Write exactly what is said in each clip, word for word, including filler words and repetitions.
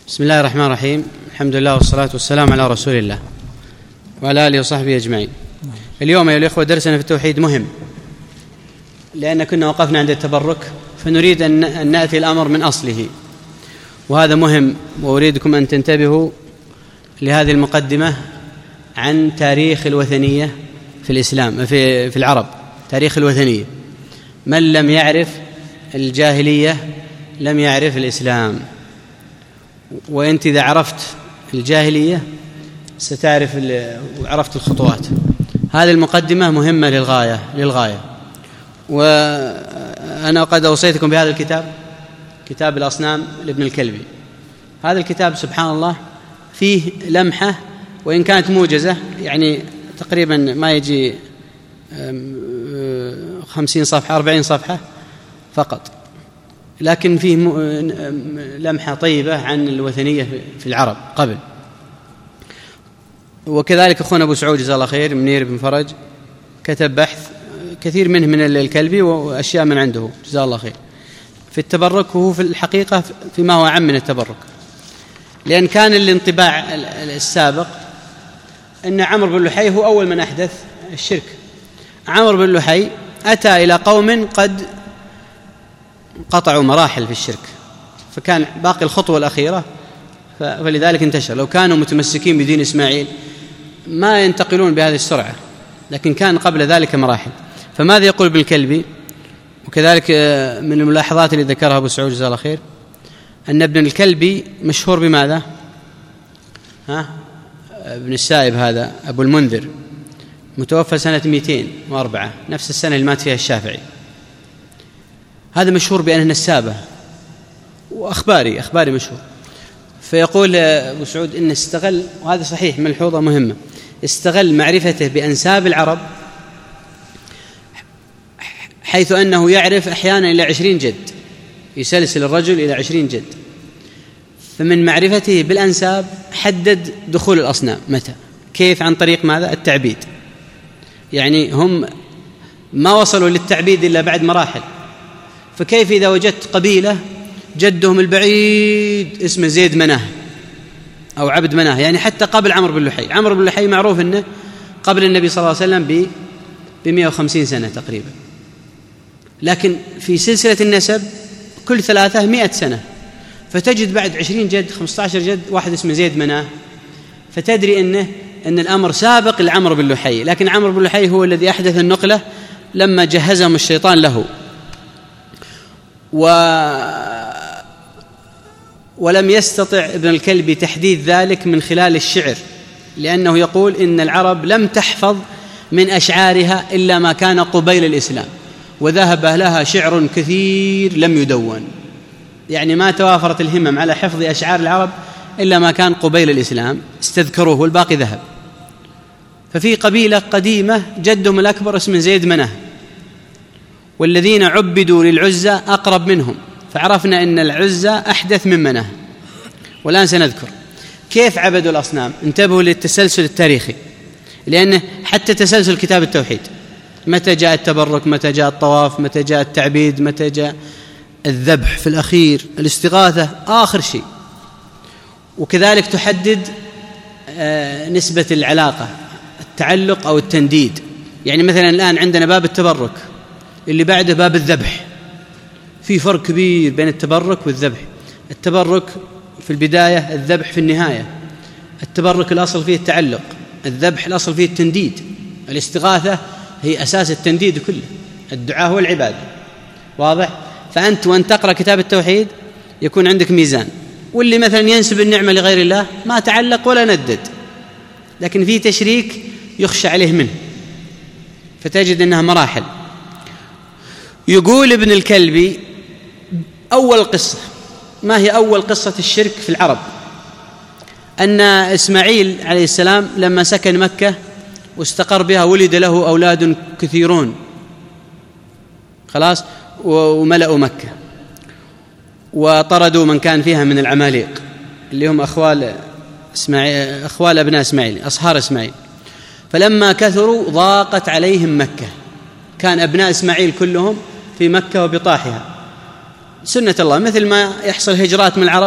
بسم الله الرحمن الرحيم. الحمد لله والصلاة والسلام على رسول الله وعلى آله وصحبه أجمعين. اليوم أيها الإخوة درسنا في التوحيد مهم، لأن كنا وقفنا عند التبرك، فنريد أن نأتي الأمر من أصله، وهذا مهم. وأريدكم أن تنتبهوا لهذه المقدمة عن تاريخ الوثنية في الإسلام في في العرب. تاريخ الوثنية، من لم يعرف الجاهلية لم يعرف الإسلام، وأنت إذا عرفت الجاهلية ستعرف وعرفت الخطوات. هذه المقدمة مهمة للغاية للغاية وأنا قد أوصيتكم بهذا الكتاب، كتاب الأصنام لابن الكلبي. هذا الكتاب سبحان الله فيه لمحة، وإن كانت موجزة، يعني تقريبا ما يجي خمسين صفحة أربعين صفحة فقط، لكن فيه لمحة طيبة عن الوثنية في العرب قبل. وكذلك أخونا أبو سعود جزاه الله خير، منير بن فرج، كتب بحث كثير منه من الكلبي وأشياء من عنده جزاه الله خير في التبرك، وهو في الحقيقة فيما هو عام من التبرك، لأن كان الانطباع السابق أن عمرو بن لحي هو أول من أحدث الشرك. عمرو بن لحي أتى إلى قوم قد قطعوا مراحل في الشرك، فكان باقي الخطوة الأخيرة، فلذلك انتشر. لو كانوا متمسكين بدين إسماعيل ما ينتقلون بهذه السرعة، لكن كان قبل ذلك مراحل. فماذا يقول ابن الكلبي؟ وكذلك من الملاحظات اللي ذكرها أبو سعود جزاه الله خير أن ابن الكلبي مشهور بماذا؟ ها؟ ابن السائب هذا أبو المنذر متوفى سنة مئتين وأربعة، نفس السنة اللي مات فيها الشافعي. هذا مشهور بأنه نسابة وأخباري أخباري مشهور. فيقول أبو سعود إنه استغل، وهذا صحيح ملحوظة مهمة، استغل معرفته بأنساب العرب، حيث أنه يعرف أحيانا إلى عشرين جد، يسلسل الرجل إلى عشرين جد. فمن معرفته بالأنساب حدد دخول الأصنام متى، كيف؟ عن طريق ماذا؟ التعبيد. يعني هم ما وصلوا للتعبيد إلا بعد مراحل، فكيف إذا وجدت قبيلة جدهم البعيد اسمه زيد مناه أو عبد مناه، يعني حتى قبل عمرو بن لحي. عمرو بن لحي معروف أنه قبل النبي صلى الله عليه وسلم ب مئة وخمسين سنة تقريبا، لكن في سلسلة النسب كل ثلاثة مئة سنة، فتجد بعد عشرين جد خمسة عشر جد واحد اسمه زيد مناه، فتدري أنه أن الأمر سابق لعمرو بن لحي. لكن عمرو بن لحي هو الذي أحدث النقلة لما جهزهم الشيطان له. و... ولم يستطع ابن الكلبي تحديد ذلك من خلال الشعر، لأنه يقول إن العرب لم تحفظ من أشعارها إلا ما كان قبيل الإسلام، وذهب لها شعر كثير لم يدون. يعني ما توافرت الهمم على حفظ أشعار العرب إلا ما كان قبيل الإسلام، استذكروه والباقي ذهب. ففي قبيلة قديمة جدهم الأكبر اسمه زيد مناه، والذين عبدوا للعزى أقرب منهم، فعرفنا أن العزى أحدث من مناه. والآن سنذكر كيف عبدوا الأصنام. انتبهوا للتسلسل التاريخي، لأنه حتى تسلسل كتاب التوحيد، متى جاء التبرك، متى جاء الطواف، متى جاء التعبيد، متى جاء الذبح في الأخير، الاستغاثة آخر شيء. وكذلك تحدد آه نسبة العلاقة، التعلق أو التنديد. يعني مثلا الآن عندنا باب التبرك، اللي بعده باب الذبح، في فرق كبير بين التبرك والذبح. التبرك في البداية، الذبح في النهاية. التبرك الأصل فيه التعلق، الذبح الأصل فيه التنديد. الاستغاثة هي أساس التنديد كله، الدعاء هو العبادة. واضح؟ فأنت وأن تقرأ كتاب التوحيد يكون عندك ميزان. واللي مثلا ينسب النعمة لغير الله ما تعلق ولا ندد، لكن في تشريك يخشى عليه منه، فتجد أنها مراحل. يقول ابن الكلبي أول قصة، ما هي أول قصة الشرك في العرب؟ أن إسماعيل عليه السلام لما سكن مكة واستقر بها ولد له أولاد كثيرون، خلاص، وملأوا مكة، وطردوا من كان فيها من العماليق اللي هم أخوال إسماعيل، أخوال أبناء إسماعيل، أصهار إسماعيل. فلما كثروا ضاقت عليهم مكة، كان أبناء إسماعيل كلهم في مكة وبطاحها، سنة الله، مثل ما يحصل هجرات من العرب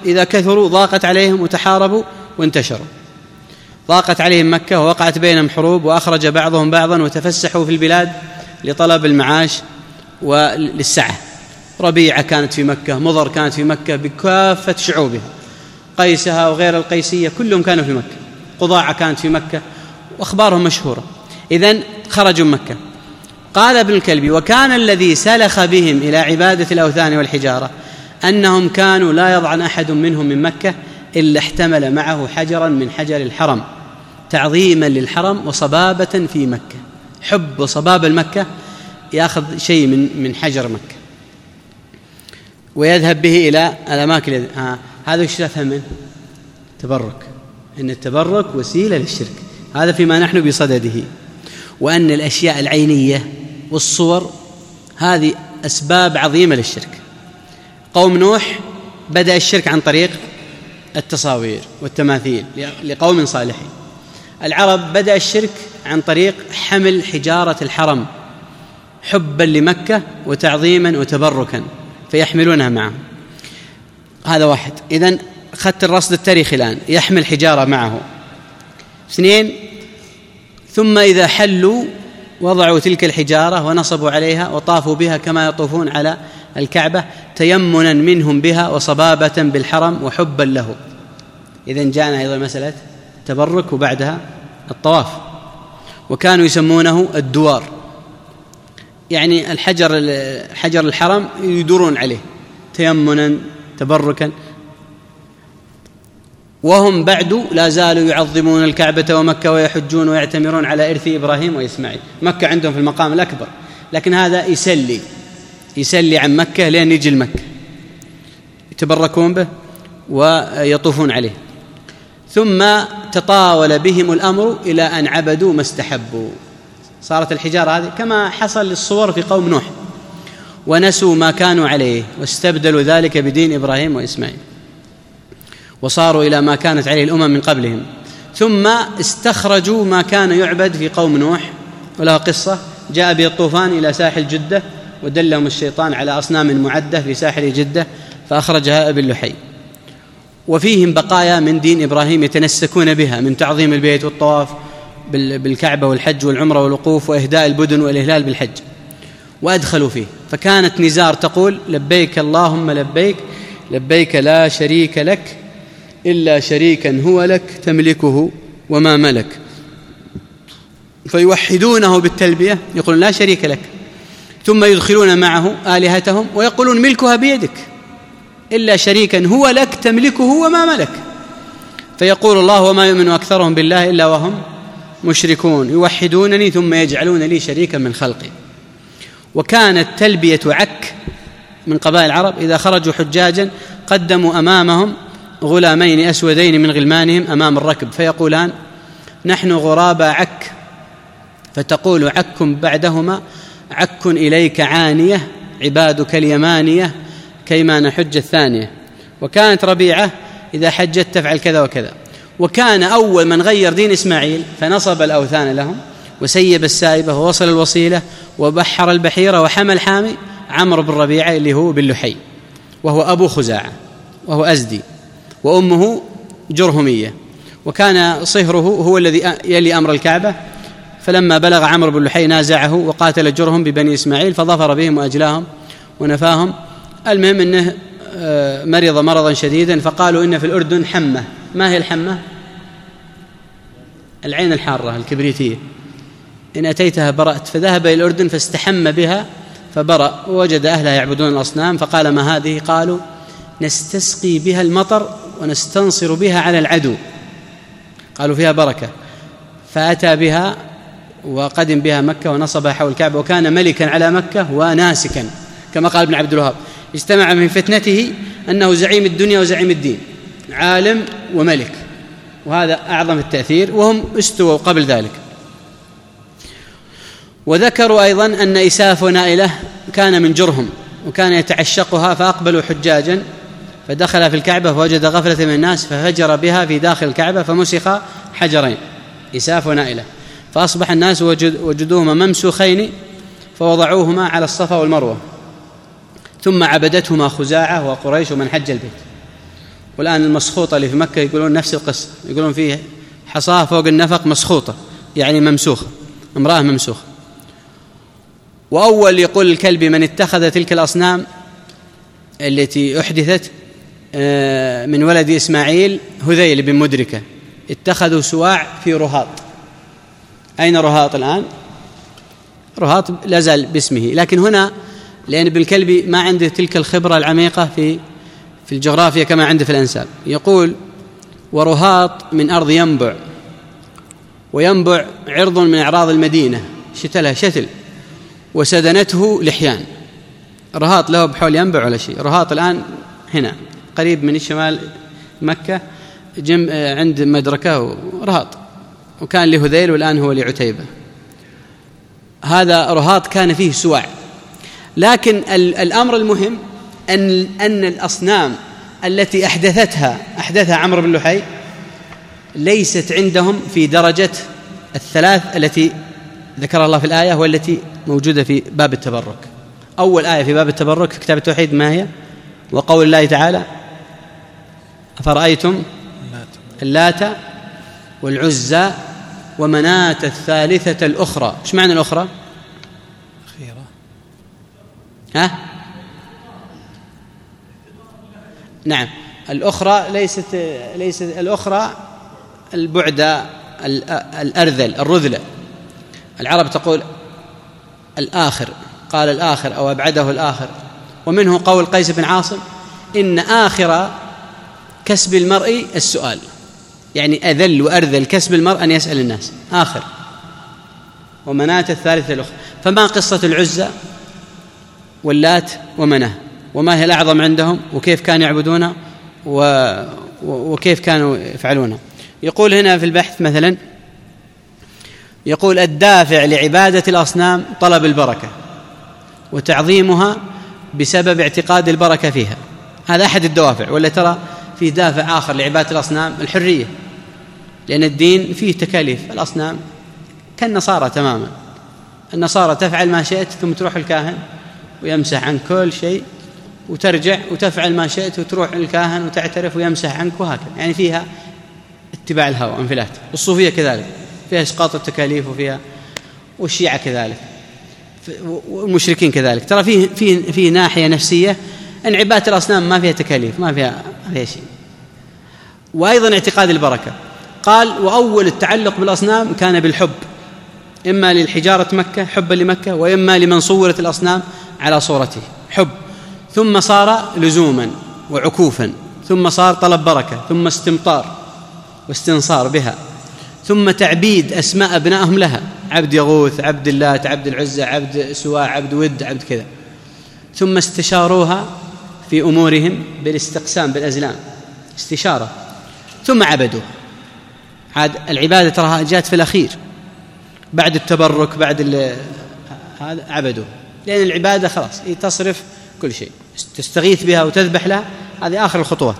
إذا كثروا ضاقت عليهم وتحاربوا وانتشروا. ضاقت عليهم مكة ووقعت بينهم حروب، وأخرج بعضهم بعضا وتفسحوا في البلاد لطلب المعاش وللسعة. ربيعة كانت في مكة، مضر كانت في مكة بكافة شعوبها، قيسها وغير القيسية كلهم كانوا في مكة، قضاعة كانت في مكة، وأخبارهم مشهورة. إذن خرجوا من مكة. قال ابن الكلبي: وكان الذي سلخ بهم إلى عبادة الأوثان والحجارة أنهم كانوا لا يضعن أحد منهم من مكة إلا احتمل معه حجرا من حجر الحرم تعظيما للحرم وصبابة في مكة. حب وصباب المكة، يأخذ شيء من من حجر مكة ويذهب به إلى الأماكن. آه هذا وش تفهم منه؟ تبرك، إن التبرك وسيلة للشرك، هذا فيما نحن بصدده. وأن الأشياء العينية والصور هذه أسباب عظيمة للشرك. قوم نوح بدأ الشرك عن طريق التصاوير والتماثيل لقوم صالحين. العرب بدأ الشرك عن طريق حمل حجارة الحرم حبا لمكة وتعظيما وتبركا، فيحملونها معهم. هذا واحد. إذن أخذت الرصد التاريخي الآن، يحمل حجارة معه. اثنين، ثم إذا حلوا وضعوا تلك الحجارة ونصبوا عليها وطافوا بها كما يطوفون على الكعبة تيمنا منهم بها وصبابة بالحرم وحبا له. إذن جاءنا أيضا مسألة تبرك وبعدها الطواف. وكانوا يسمونه الدوار، يعني الحجر حجر الحرم يدورون عليه تيمنا تبركا. وهم بعد لا زالوا يعظمون الكعبة ومكة ويحجون ويعتمرون على إرث إبراهيم وإسماعيل. مكة عندهم في المقام الأكبر، لكن هذا يسلي يسلي عن مكة لين يجي المكة، يتبركون به ويطوفون عليه. ثم تطاول بهم الأمر إلى أن عبدوا ما استحبوا، صارت الحجارة هذه كما حصل للصور في قوم نوح، ونسوا ما كانوا عليه واستبدلوا ذلك بدين إبراهيم وإسماعيل، وصاروا إلى ما كانت عليه الأمم من قبلهم. ثم استخرجوا ما كان يعبد في قوم نوح، وله قصة. جاء به الطوفان إلى ساحل جدة ودلهم الشيطان على أصنام معدة في ساحل جدة فأخرجها ابن لحي. وفيهم بقايا من دين إبراهيم يتنسكون بها من تعظيم البيت والطواف بالكعبة والحج والعمرة والوقوف وإهداء البدن والإهلال بالحج، وأدخلوا فيه. فكانت نزار تقول: لبيك اللهم لبيك، لبيك لا شريك لك إلا شريكا هو لك تملكه وما ملك. فيوحدونه بالتلبية، يقولون لا شريك لك، ثم يدخلون معه آلهتهم ويقولون ملكها بيدك إلا شريكا هو لك تملكه وما ملك. فيقول الله: وما يؤمن أكثرهم بالله إلا وهم مشركون، يوحدونني ثم يجعلون لي شريكا من خلقي. وكانت تلبية عك من قبائل العرب إذا خرجوا حجاجا قدموا أمامهم غلامين أسودين من غلمانهم أمام الركب، فيقولان: نحن غرابا عك، فتقول عك بعدهما: عك إليك عانية عبادك اليمانية كيما نحج الثانية. وكانت ربيعة إذا حجت تفعل كذا وكذا. وكان أول من غير دين إسماعيل فنصب الأوثان لهم وسيب السائبة ووصل الوصيلة وبحر البحيرة وحمى الحامي عمرو بن ربيعة اللي هو بن لحي، وهو أبو خزاعة وهو أزدي، وأمه جرهمية. وكان صهره هو الذي يلي أمر الكعبة. فلما بلغ عمرو بن لحي نازعه وقاتل جرهم ببني إسماعيل فظفر بهم وأجلاهم ونفاهم. المهم أنه مرض مرضا شديدا، فقالوا إن في الأردن حمة. ما هي الحمة؟ العين الحارة الكبريتية، إن أتيتها برأت. فذهب إلى الأردن فاستحم بها فبرأ، ووجد أهلها يعبدون الأصنام. فقال: ما هذه؟ قالوا: نستسقي بها المطر ونستنصر بها على العدو. قالوا: فيها بركة. فأتى بها وقدم بها مكة ونصبها حول الكعبة، وكان ملكا على مكة وناسكا كما قال ابن عبد الوهاب. اجتمع من فتنته أنه زعيم الدنيا وزعيم الدين، عالم وملك، وهذا أعظم التأثير، وهم استووا قبل ذلك. وذكروا أيضا أن إساف نائلة كان من جرهم وكان يتعشقها، فأقبلوا حجاجا فدخل في الكعبة فوجد غفلة من الناس ففجر بها في داخل الكعبة فمسخ حجرين إساف ونائلة، فأصبح الناس وجد وجدوهما ممسوخين فوضعوهما على الصفا والمروة. ثم عبدتهما خزاعة وقريش ومن حج البيت. والآن المسخوطة اللي في مكة يقولون نفس القصة، يقولون فيه حصاة فوق النفق مسخوطة، يعني ممسوخة، امرأة ممسوخة. وأول يقول الكلبي من اتخذ تلك الأصنام التي أحدثت من ولد إسماعيل هذيل بن مدركة، اتخذوا سواع في رهاط. أين رهاط الآن؟ رهاط لازال باسمه، لكن هنا لأن ابن الكلبي ما عنده تلك الخبرة العميقة في في الجغرافيا كما عنده في الأنساب، يقول ورهاط من أرض ينبع، وينبع عرض من أعراض المدينة شتلها شتل، وسدنته لحيان. رهاط له بحول ينبع ولا شيء. رهاط الآن هنا قريب من الشمال مكة جم عند مدركة رهاط، وكان لهذيل والآن هو لعتيبة. هذا رهاط كان فيه سواع. لكن الأمر المهم أن أن الأصنام التي أحدثتها أحدثها عمرو بن لحي ليست عندهم في درجة الثلاث التي ذكر الله في الآية والتي موجودة في باب التبرك. أول آية في باب التبرك في كتاب التوحيد ما هي؟ وقول الله تعالى أفرأيتم اللات والعزى ومناة الثالثة الأخرى. إيش معنى الأخرى؟ أخيرة. ها؟ نعم، الأخرى ليست ليست الأخرى البعدة الأرذل الرذلة. العرب تقول الآخر، قال الآخر أو أبعده الآخر. ومنه قول قيس بن عاصم إن آخر كسب المرء السؤال، يعني أذل وأرذل كسب المرء أن يسأل الناس آخر. ومناة الثالثة الأخرى. فما قصة العزى واللات ومناه، وما هي الأعظم عندهم، وكيف كانوا يعبدونها وكيف كانوا يفعلونها. يقول هنا في البحث مثلا، يقول الدافع لعبادة الأصنام طلب البركة وتعظيمها بسبب اعتقاد البركة فيها. هذا أحد الدوافع. ولا ترى في دافع آخر لعبادة الأصنام الحرية، لأن الدين فيه تكاليف. الأصنام كالنصارى تماما، النصارى تفعل ما شئت ثم تروح الكاهن ويمسح عن كل شيء، وترجع وتفعل ما شئت وتروح الكاهن وتعترف ويمسح عنك، وهكذا. يعني فيها اتباع الهوى انفلات. والصوفية كذلك فيها إسقاط التكاليف، وفيها والشيعة كذلك، والمشركين كذلك. ترى فيه في في ناحية نفسية أن عبادة الأصنام ما فيها تكاليف، ما فيها ما فيها شيء. وأيضا اعتقاد البركة. قال وأول التعلق بالأصنام كان بالحب، إما للحجارة مكة حبا لمكة، وإما لمن صورت الأصنام على صورته حب، ثم صار لزوما وعكوفا، ثم صار طلب بركة، ثم استمطار واستنصار بها، ثم تعبيد أسماء أبنائهم لها، عبد يغوث، عبد اللات، عبد العزى، عبد سواع، عبد ود، عبد كذا. ثم استشاروها في أمورهم بالاستقسام بالأزلام، استشارة، ثم عبدوا. عاد العبادة تراها جاءت في الأخير بعد التبرك، بعد هذا عبدوا، لأن العبادة خلاص تصرف كل شيء، تستغيث بها وتذبح لها، هذه آخر الخطوات.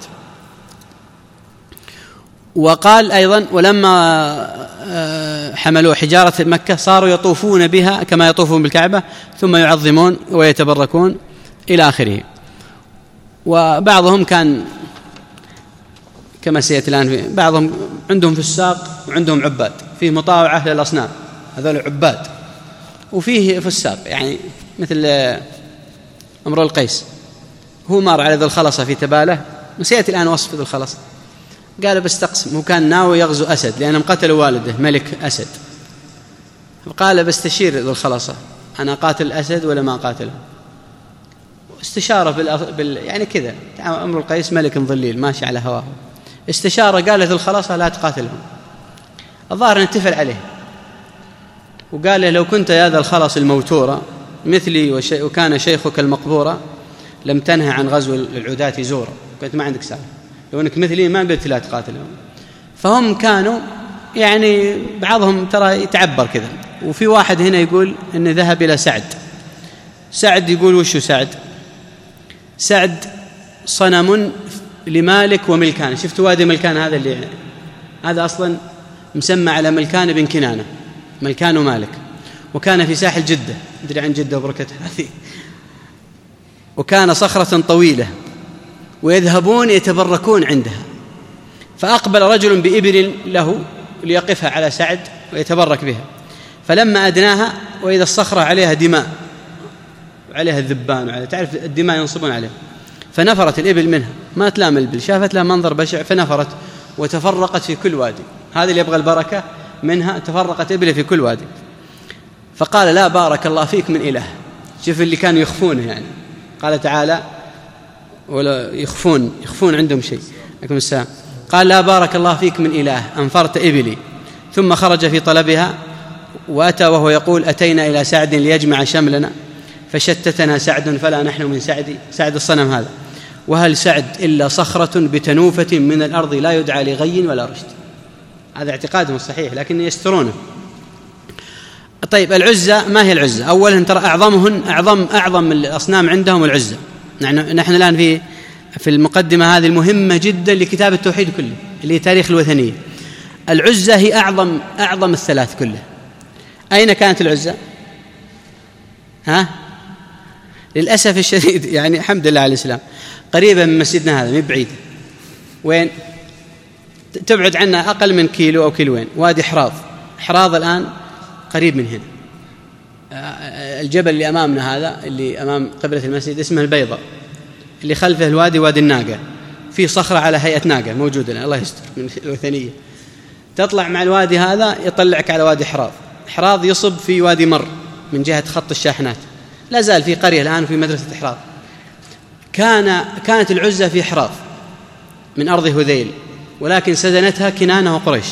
وقال أيضا ولما حملوا حجارة مكة صاروا يطوفون بها كما يطوفون بالكعبة، ثم يعظمون ويتبركون إلى آخره. وبعضهم كان كما سيأتي الآن، بعضهم عندهم فساق وعندهم عباد، فيه مطاوعة للأصنام، هذول عباد، وفيه فساق يعني مثل امرؤ القيس، هو مر على ذو الخلصة في تبالة، وسيأتي الآن وصف ذو الخلصة. قال بستقسم، هو كان ناوي يغزو أسد لأنهم قتلوا والده ملك أسد، قال بستشير ذو الخلصة أنا قاتل الأسد ولا ما قاتله. استشارة بال... يعني كذا، امرؤ القيس ملك ظليل ماشي على هواه، استشارة قال ذو الخلصة لا تقاتلهم. الظاهر نتفل عليه وقال له لو كنت يا ذا الخلص الموتورة مثلي وشي... وكان شيخك المقبورة لم تنهى عن غزو العداة زورا، كنت ما عندك سالة، لو أنك مثلي ما قلت لا تقاتلهم. فهم كانوا يعني بعضهم ترى يتعبر كذا. وفي واحد هنا يقول أنه ذهب إلى سعد. سعد يقول وشو سعد؟ سعد صنم لمالك وملكان. شفت وادي ملكان هذا اللي هذا أصلا مسمى على ملكان بن كنانة، ملكان ومالك، وكان في ساحل جدة، أدري عن جدة وبركتها هذه. وكان صخرة طويلة ويذهبون يتبركون عندها. فأقبل رجل بإبل له ليقفها على سعد ويتبرك بها، فلما أدناها وإذا الصخرة عليها دماء وعليها الذبان وعليها، تعرف الدماء ينصبون عليها، فنفرت الإبل منها، ما تلام الإبل، شافت لها منظر بشع فنفرت وتفرقت في كل وادي. هذا اللي يبغى البركة منها، تفرقت إبله في كل وادي. فقال لا بارك الله فيك من إله. شوف اللي كانوا يخفونه، يعني قال تعالى ولا يخفون يخفون عندهم شيء. عليكم السلام. قال لا بارك الله فيك من إله، أنفرت إبلي. ثم خرج في طلبها وأتى وهو يقول أتينا إلى سعد ليجمع شملنا فشتتنا سعد فلا نحن من سعد سعد الصنم هذا، وهل سعد إلا صخرة بتنوفة من الأرض لا يدعى لغي ولا رشد. هذا اعتقادهم الصحيح لكن يسترونه. طيب العزة، ما هي العزة؟ أولا ترى أعظمهن أعظم أعظم الأصنام عندهم العزة. نحن نحن الآن في في المقدمة هذه المهمة جدا لكتاب التوحيد كله اللي هي تاريخ الوثنية. العزة هي أعظم أعظم الثلاث كله. أين كانت العزة؟ ها؟ للأسف الشديد يعني الحمد لله على الإسلام قريبة من مسجدنا هذا، مو بعيد. وين؟ تبعد عنا أقل من كيلو أو كيلوين. وادي حراض. حراض الآن قريب من هنا. الجبل اللي أمامنا هذا اللي أمام قبلة المسجد اسمه البيضة، اللي خلفه الوادي وادي الناقة، في صخرة على هيئة ناقة موجودة الآن، الله يستر من الوثنية. تطلع مع الوادي هذا يطلعك على وادي حراض. حراض يصب في وادي مر من جهة خط الشاحنات، لا زال في قرية الآن في مدرسة حراض. كان كانت العزة في حراض من أرض هذيل، ولكن سدنتها كنانة وقريش،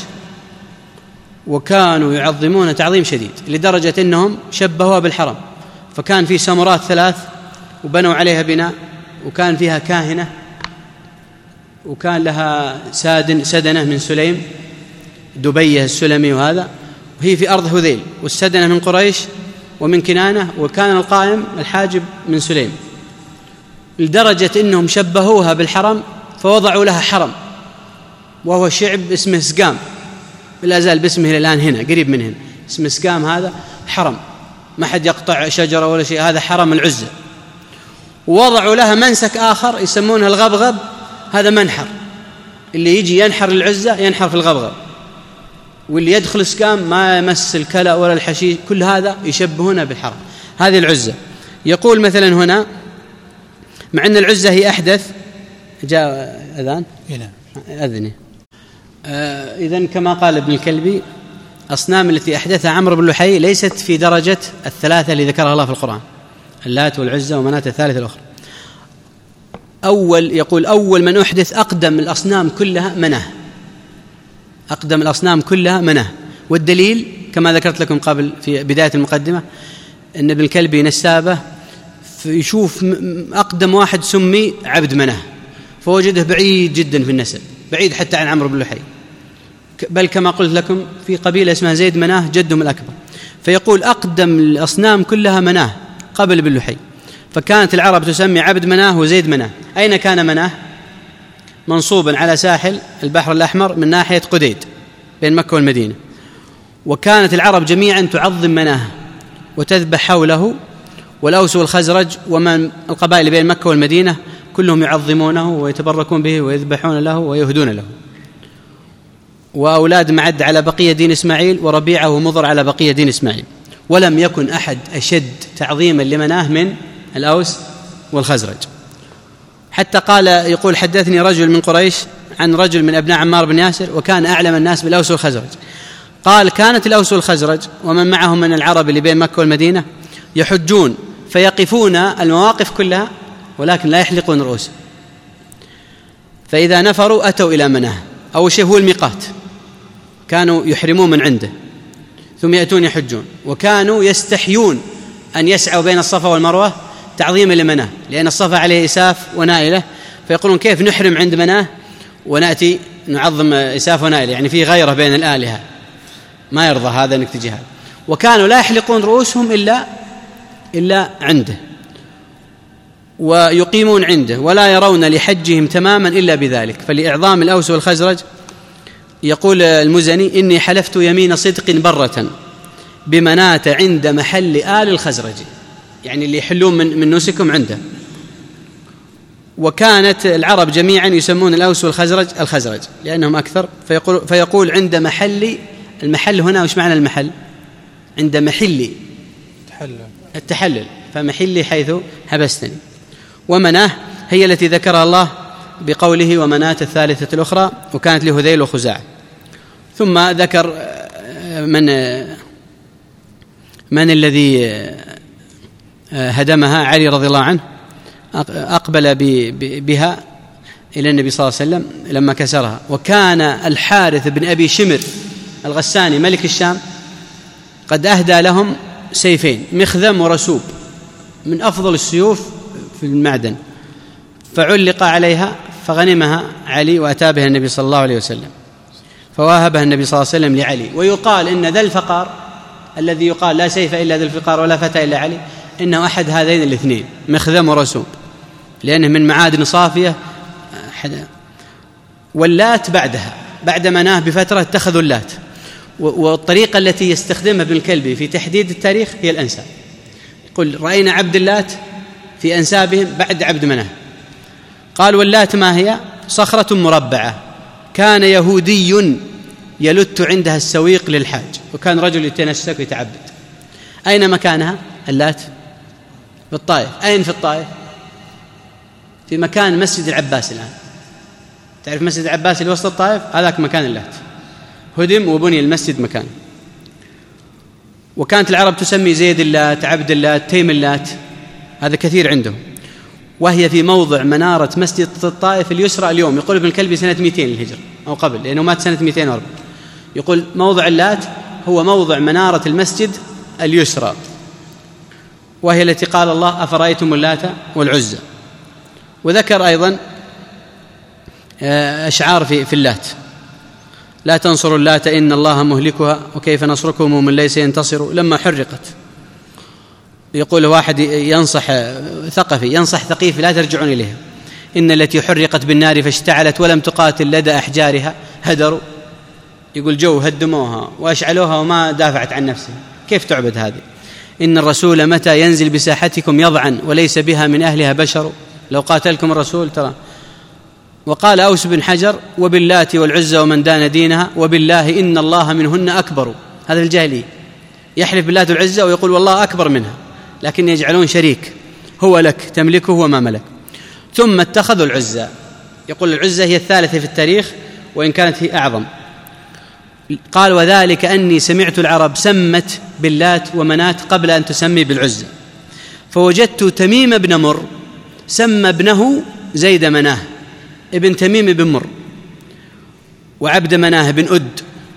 وكانوا يعظمون تعظيم شديد لدرجة أنهم شبهوها بالحرم. فكان في سمرات ثلاث وبنوا عليها بناء، وكان فيها كاهنة، وكان لها سادن سدنة من سليم دبيه السلمي، وهذا وهي في أرض هذيل، والسدنة من قريش ومن كنانة، وكان القائم الحاجب من سليم، لدرجة أنهم شبهوها بالحرم فوضعوا لها حرم، وهو شعب اسمه سقام، لا زال باسمه إلى الآن هنا قريب من هنا، اسمه سقام. هذا حرم ما حد يقطع شجرة ولا شيء، هذا حرم العزة. ووضعوا لها منسك آخر يسمونه الغبغب، هذا منحر، اللي يجي ينحر العزة ينحر في الغبغب، واللي يدخل سقام ما يمس الكلى ولا الحشيش، كل هذا يشبهونه بالحرم. هذه العزة. يقول مثلا هنا مع أن العزة هي أحدث. جاء أذان أذني. آه إذن كما قال ابن الكلبي أصنام التي أحدثها عمرو بن لحي ليست في درجة الثلاثة اللي ذكرها الله في القرآن، اللات والعزة ومناة الثالثة الأخرى. أول يقول أول من أحدث أقدم الأصنام كلها مناه، أقدم الأصنام كلها مناه. والدليل كما ذكرت لكم قبل في بداية المقدمة أن ابن الكلبي نسابه يشوف أقدم واحد سمي عبد مناه، فوجده بعيد جدا في النسب، بعيد حتى عن عمرو بن لحي، بل كما قلت لكم في قبيلة اسمها زيد مناه جدهم الأكبر. فيقول أقدم الأصنام كلها مناه قبل ابن لحي. فكانت العرب تسمي عبد مناه وزيد مناه. أين كان مناه؟ منصوبا على ساحل البحر الأحمر من ناحية قديد بين مكة والمدينة. وكانت العرب جميعا تعظم مناه وتذبح حوله، والأوس والخزرج ومن القبائل بين مكة والمدينة كلهم يعظمونه ويتبركون به ويذبحون له ويهدون له. وأولاد معد على بقية دين إسماعيل، وربيعة ومضر على بقية دين إسماعيل. ولم يكن أحد أشد تعظيما لمناه من الأوس والخزرج. حتى قال يقول حدثني رجل من قريش عن رجل من أبناء عمار بن ياسر وكان أعلم الناس بالأوس والخزرج، قال كانت الأوس والخزرج ومن معهم من العرب اللي بين مكة والمدينة يحجون فيقفون المواقف كلها ولكن لا يحلقون رؤوسهم، فإذا نفروا أتوا إلى مناه. أول شيء هو الميقات، كانوا يحرمون من عنده ثم يأتون يحجون، وكانوا يستحيون أن يسعوا بين الصفا والمروة تعظيما لمناه، لأن الصفا عليه إساف ونائلة، فيقولون كيف نحرم عند مناه ونأتي نعظم إساف ونائلة، يعني في غيرة بين الآلهة، ما يرضى هذا أنك تجي هذا. وكانوا لا يحلقون رؤوسهم إلا إلا عنده، ويقيمون عنده، ولا يرون لحجهم تماما إلا بذلك. فلإعظام الأوس والخزرج يقول المزني إني حلفت يمين صدق برة بمناة عند محل آل الخزرج، يعني اللي يحلون من, من نسكهم عنده. وكانت العرب جميعا يسمون الأوس والخزرج الخزرج لأنهم أكثر. فيقول, فيقول عند محلي، المحل هنا وش معنى المحل؟ عند محلي التحلل, التحلل، فمحلي حيث حبستني. ومناه هي التي ذكرها الله بقوله ومناة الثالثة الأخرى، وكانت لهذيل وخزاعة. ثم ذكر من من الذي هدمها. علي رضي الله عنه أقبل بها إلى النبي صلى الله عليه وسلم لما كسرها. وكان الحارث بن أبي شمر الغساني ملك الشام قد أهدى لهم سيفين، مخذم ورسوب، من أفضل السيوف في المعدن، فعلق عليها فغنمها علي وأتى بها النبي صلى الله عليه وسلم، فواهبها النبي صلى الله عليه وسلم لعلي. ويقال إن ذا الفقار الذي يقال لا سيف إلا ذا الفقار ولا فتى إلا علي، إنه أحد هذين الاثنين، مخذم ورسوب، لأنه من معادن صافية. واللات بعدها، بعد مناه بفترة اتخذوا اللات. والطريقة التي يستخدمها ابن الكلبي في تحديد التاريخ هي الأنساب. يقول رأينا عبد اللات في أنسابهم بعد عبد مناه. قال واللات ما هي؟ صخرة مربعة كان يهودي يلت عندها السويق للحاج، وكان رجل يتنسك ويتعبد. أين مكانها اللات؟ في الطائف. أين في الطائف؟ في مكان مسجد العباس الآن. تعرف مسجد العباس اللي وسط الطائف؟ هذاك مكان اللات، هدم وبني المسجد مكانه. وكانت العرب تسمي زيد اللات، عبد اللات، تيم اللات، هذا كثير عندهم. وهي في موضع منارة مسجد الطائف اليسرى اليوم. يقول ابن الكلبي سنة مئتين للهجرة أو قبل، لأنه مات سنة مئتين وأربعة. يقول موضع اللات هو موضع منارة المسجد اليسرى، وهي التي قال الله أفرأيتم اللات والعزى. وذكر أيضا أشعار في, في اللات: لا تنصروا اللات إن الله مهلكها وكيف نصركم من ليس ينتصر. لما حرقت يقول واحد ينصح ثقفي ينصح ثقيف لا ترجعون إليها، إن التي حرقت بالنار فاشتعلت ولم تقاتل لدى أحجارها هدروا. يقول جو هدموها وأشعلوها وما دافعت عن نفسها، كيف تعبد هذه؟ إن الرسول متى ينزل بساحتكم يضعن وليس بها من أهلها بشر، لو قاتلكم الرسول ترى. وقال أوس بن حجر: وباللات والعزى ومن دان دينها وبالله إن الله منهن أكبر. هذا الجاهلي يحلف باللات والعزى ويقول والله أكبر منها، لكن يجعلون شريك، هو لك تملكه وما ملك. ثم اتخذوا العزى. يقول العزى هي الثالثة في التاريخ وإن كانت هي أعظم. قال: وذلك أني سمعت العرب سمت باللات ومنات قبل أن تسمي بالعزى، فوجدت تميم بن مر سمى ابنه زيد مناه ابن تميم بن مر، وعبد مناه بن أد،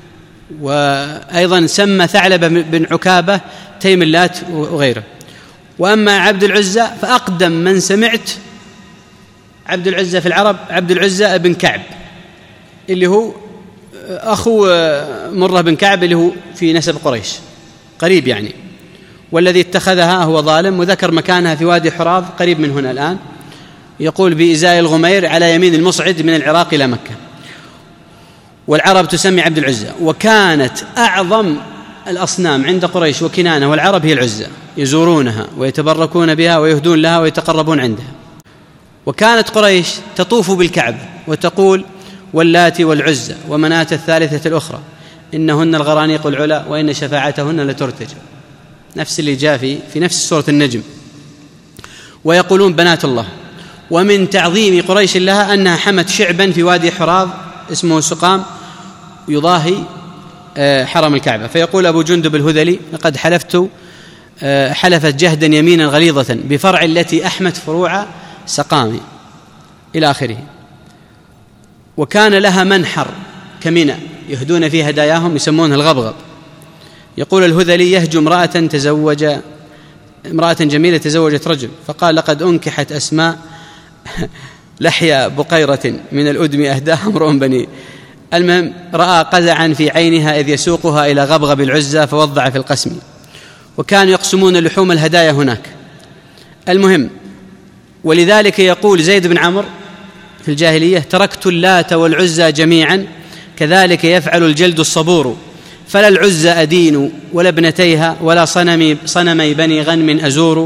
وأيضا سمى ثعلبة بن عكابة تيم اللات وغيره. وأما عبد العزى فأقدم من سمعت عبد العزى في العرب عبد العزى بن كعب، اللي هو أخو مرة بن كعب اللي هو في نسب قريش قريب يعني، والذي اتخذها هو ظالم. وذكر مكانها في وادي حراض قريب من هنا الآن، يقول بإزاء الغمير على يمين المصعد من العراق إلى مكة. والعرب تسمي عبد العزى. وكانت أعظم الأصنام عند قريش وكنانة والعرب هي العزى، يزورونها ويتبركون بها ويهدون لها ويتقربون عندها. وكانت قريش تطوف بالكعبة وتقول: واللات والعزى ومناة الثالثة الأخرى إنهن الغرانيق العلا وإن شفاعتهن لترتجى، نفس اللي جاء في, في نفس سورة النجم. ويقولون بنات الله. ومن تعظيم قريش لها أنها حمت شعبا في وادي حراض اسمه سقام يضاهي حرم الكعبة. فيقول أبو جندب الهذلي: لقد حلفت حلفت جهدا يمينا غليظة بفرع التي أحمت فروع سقام إلى آخره. وكان لها منحر كمنى يهدون فيه هداياهم يسمونه الغبغب. يقول الهذلي: يهجو امرأة تزوج امرأة جميلة تزوجت رجل، فقال: لقد أنكحت أسماء لحيا بقيرة من الأدم أهداها امرؤ بني. المهم رأى قزعا في عينها إذ يسوقها إلى غبغب العزى فوضع في القسم. وكانوا يقسمون لحوم الهدايا هناك. المهم، ولذلك يقول زيد بن عمرو في الجاهلية: تركت اللات والعزى جميعا كذلك يفعل الجلد الصبور، فلا العزى أدين ولا ابنتيها ولا صنمي, صنمي بني غنم أزور،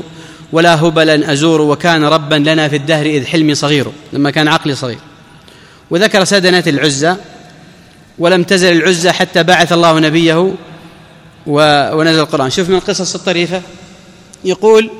ولا هبلا أزور، وكان ربا لنا في الدهر إذ حلمي صغير، لما كان عقلي صغير. وذكر سدنة العزى، ولم تزل العزى حتى بعث الله نبيه ونزل القرآن. شوف من القصص الطريفة، يقول: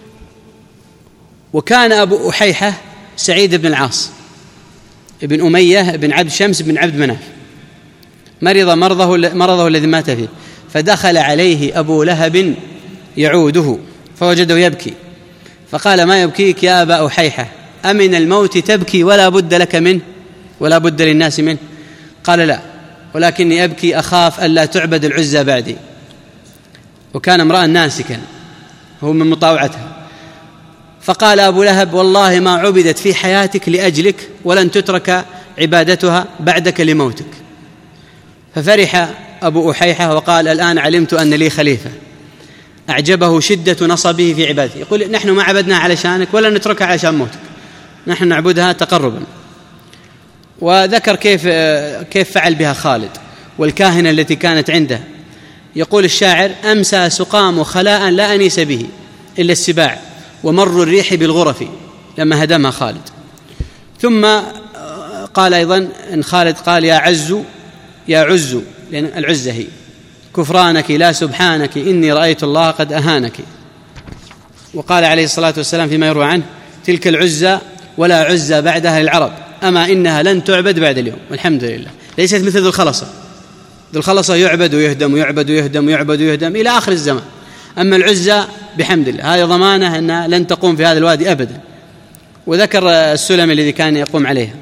وكان أبو أحيحة سعيد بن العاص ابن أمية بن عبد شمس بن عبد مناف، مرض مرضه, مرضه الذي مات فيه، فدخل عليه أبو لهب يعوده فوجده يبكي، فقال: ما يبكيك يا أبا أحيحة؟ أمن الموت تبكي ولا بد لك منه ولا بد للناس منه؟ قال: لا، ولكني أبكي أخاف ألا تعبد العزى بعدي. وكان امرأ ناسكا، هو من مطاوعتها. فقال أبو لهب: والله ما عبدت في حياتك لأجلك، ولن تترك عبادتها بعدك لموتك. ففرح أبو أحيحة وقال: الآن علمت أن لي خليفة. أعجبه شدة نصبه في عبادته، يقول: نحن ما عبدنا علشانك ولا نتركها علشان موتك، نحن نعبدها تقربا. وذكر كيف كيف فعل بها خالد والكاهنة التي كانت عنده. يقول الشاعر: أمسى سقام خلاء لا أنيس به إلا السباع، ومر الريح بالغرف، لما هدمها خالد. ثم قال أيضا إن خالد قال: يا عز يا عز، لأن العزة هي كفرانك لا سبحانك، إني رأيت الله قد أهانك. وقال عليه الصلاة والسلام فيما يروى عنه: تلك العزة ولا عزة بعدها للعرب، أما إنها لن تعبد بعد اليوم، والحمد لله. ليست مثل ذو الخلصة، ذو الخلصة يعبد ويهدم ويعبد ويهدم ويعبد ويهدم إلى آخر الزمان، أما العزة بحمد الله هذه ضمانة أنها لن تقوم في هذا الوادي أبدا. وذكر السلم الذي كان يقوم عليها.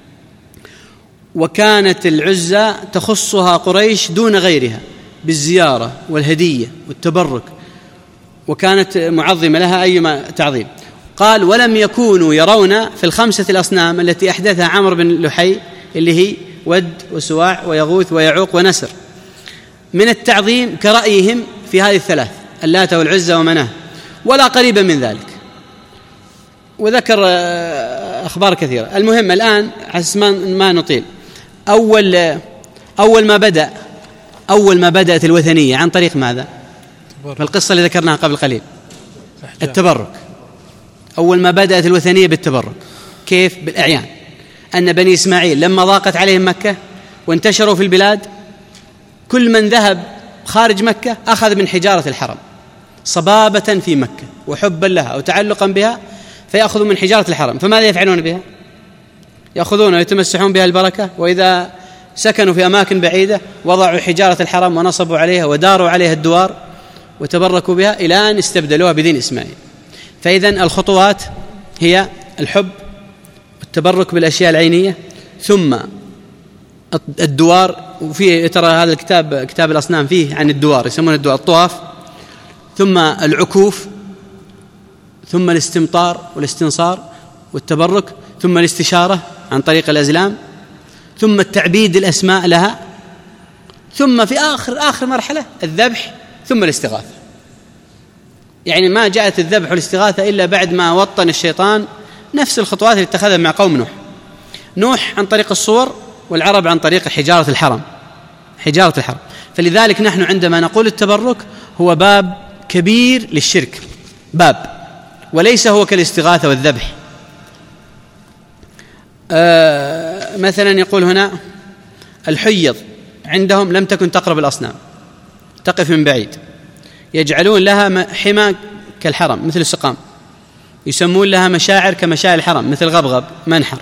وكانت العزة تخصها قريش دون غيرها بالزيارة والهدية والتبرك، وكانت معظمة لها أيما تعظيم. قال: ولم يكونوا يرون في الخمسة الأصنام التي أحدثها عمرو بن لحي، اللي هي ود وسواع ويغوث ويعوق ونسر، من التعظيم كرأيهم في هذه الثلاث، اللات والعزى ومناه، ولا قريبا من ذلك. وذكر أخبار كثيرة. المهم الآن حسب ما نطيل، أول أول ما بدأ أول ما بدأت الوثنية عن طريق ماذا؟ القصة اللي ذكرناها قبل قليل، التبرك. أول ما بدأت الوثنية بالتبرك. كيف؟ بالأعيان. أن بني إسماعيل لما ضاقت عليهم مكة وانتشروا في البلاد، كل من ذهب خارج مكة أخذ من حجارة الحرم صبابة في مكة وحبا لها أو تعلقا بها، فيأخذوا من حجارة الحرم. فماذا يفعلون بها؟ يأخذون ويتمسحون بها البركة، وإذا سكنوا في أماكن بعيدة وضعوا حجارة الحرم ونصبوا عليها وداروا عليها الدوار وتبركوا بها إلى أن استبدلوها بدين إسماعيل. فإذن الخطوات هي الحب والتبرك بالأشياء العينية، ثم الدوار. وفيه ترى هذا الكتاب كتاب الأصنام فيه عن الدوار، يسمونه الدوار الطواف، ثم العكوف، ثم الاستمطار والاستنصار والتبرك، ثم الاستشارة عن طريق الأزلام، ثم التعبيد الأسماء لها، ثم في آخر آخر مرحلة الذبح، ثم الاستغاثة. يعني ما جاءت الذبح والاستغاثة إلا بعد ما وطن الشيطان نفس الخطوات اللي اتخذها مع قوم نوح. نوح عن طريق الصور، والعرب عن طريق حجارة الحرم، حجارة الحرم. فلذلك نحن عندما نقول التبرك هو باب كبير للشرك، باب، وليس هو كالاستغاثة والذبح. آه مثلا يقول هنا: الحيض عندهم لم تكن تقرب الأصنام، تقف من بعيد، يجعلون لها حمى كالحرم مثل السقام، يسمون لها مشاعر كمشاعر الحرم مثل غبغب منحر.